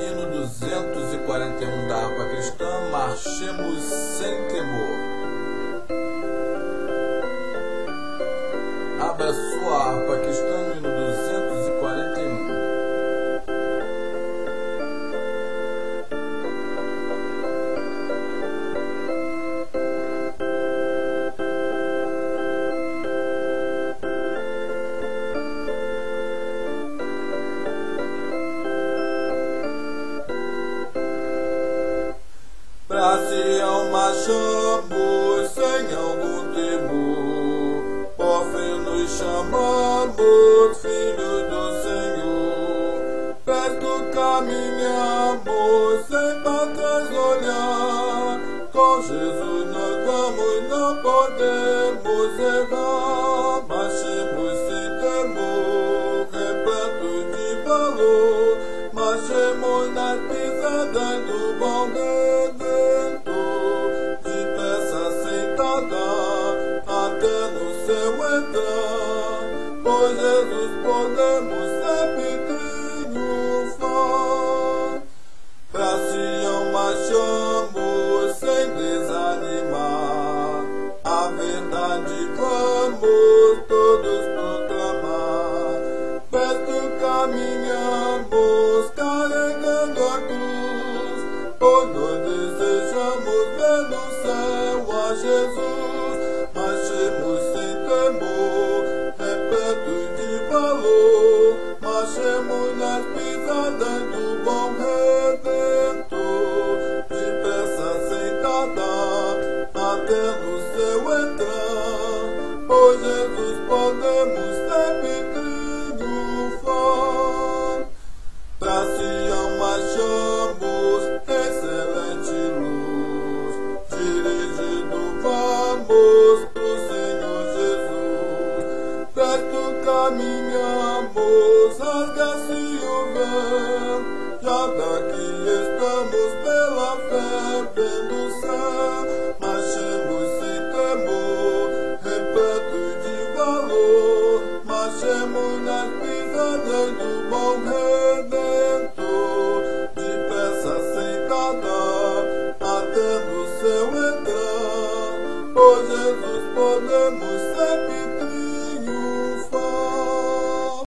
Hino 241 da harpa cristã, marchemos sem temor. Abra sua harpa cristã no hino 241. Pra Sião marchamos sem algum temor, por fim nos chamamos filhos do Senhor. Perto caminhamos sem pra trás olhar, com Jesus nós vamos, não podemos errar. Marchemos sem temor, repletos de valor, marchemos nas pisadas do bom Redentor, depressa sentada até no céu entrar, pois Jesus podemos sempre triunfar. Pra Sião marchamos sem desanimar, a verdade vamos todos proclamar. Perto caminhamos carregando a cruz, pois nós desejamos ver no céu a Jesus. Marchemos sem temor, repletos de valor, marchemos nas pisadas do bom Redentor, depressa sentada até no céu entrar, pois Jesus podemos sempre triunfar. Pra Sião marchamos, excelente luz, dirigido vamos pro Senhor Jesus. Perto caminhamos, rasga-se o véu, já daqui estamos pela fé vendo o céu. Marchemos sem temor, repletos de valor, marchemos nas pisadas do bom Redentor, depressa sentada até no céu entrar, pois Jesus podemos sempre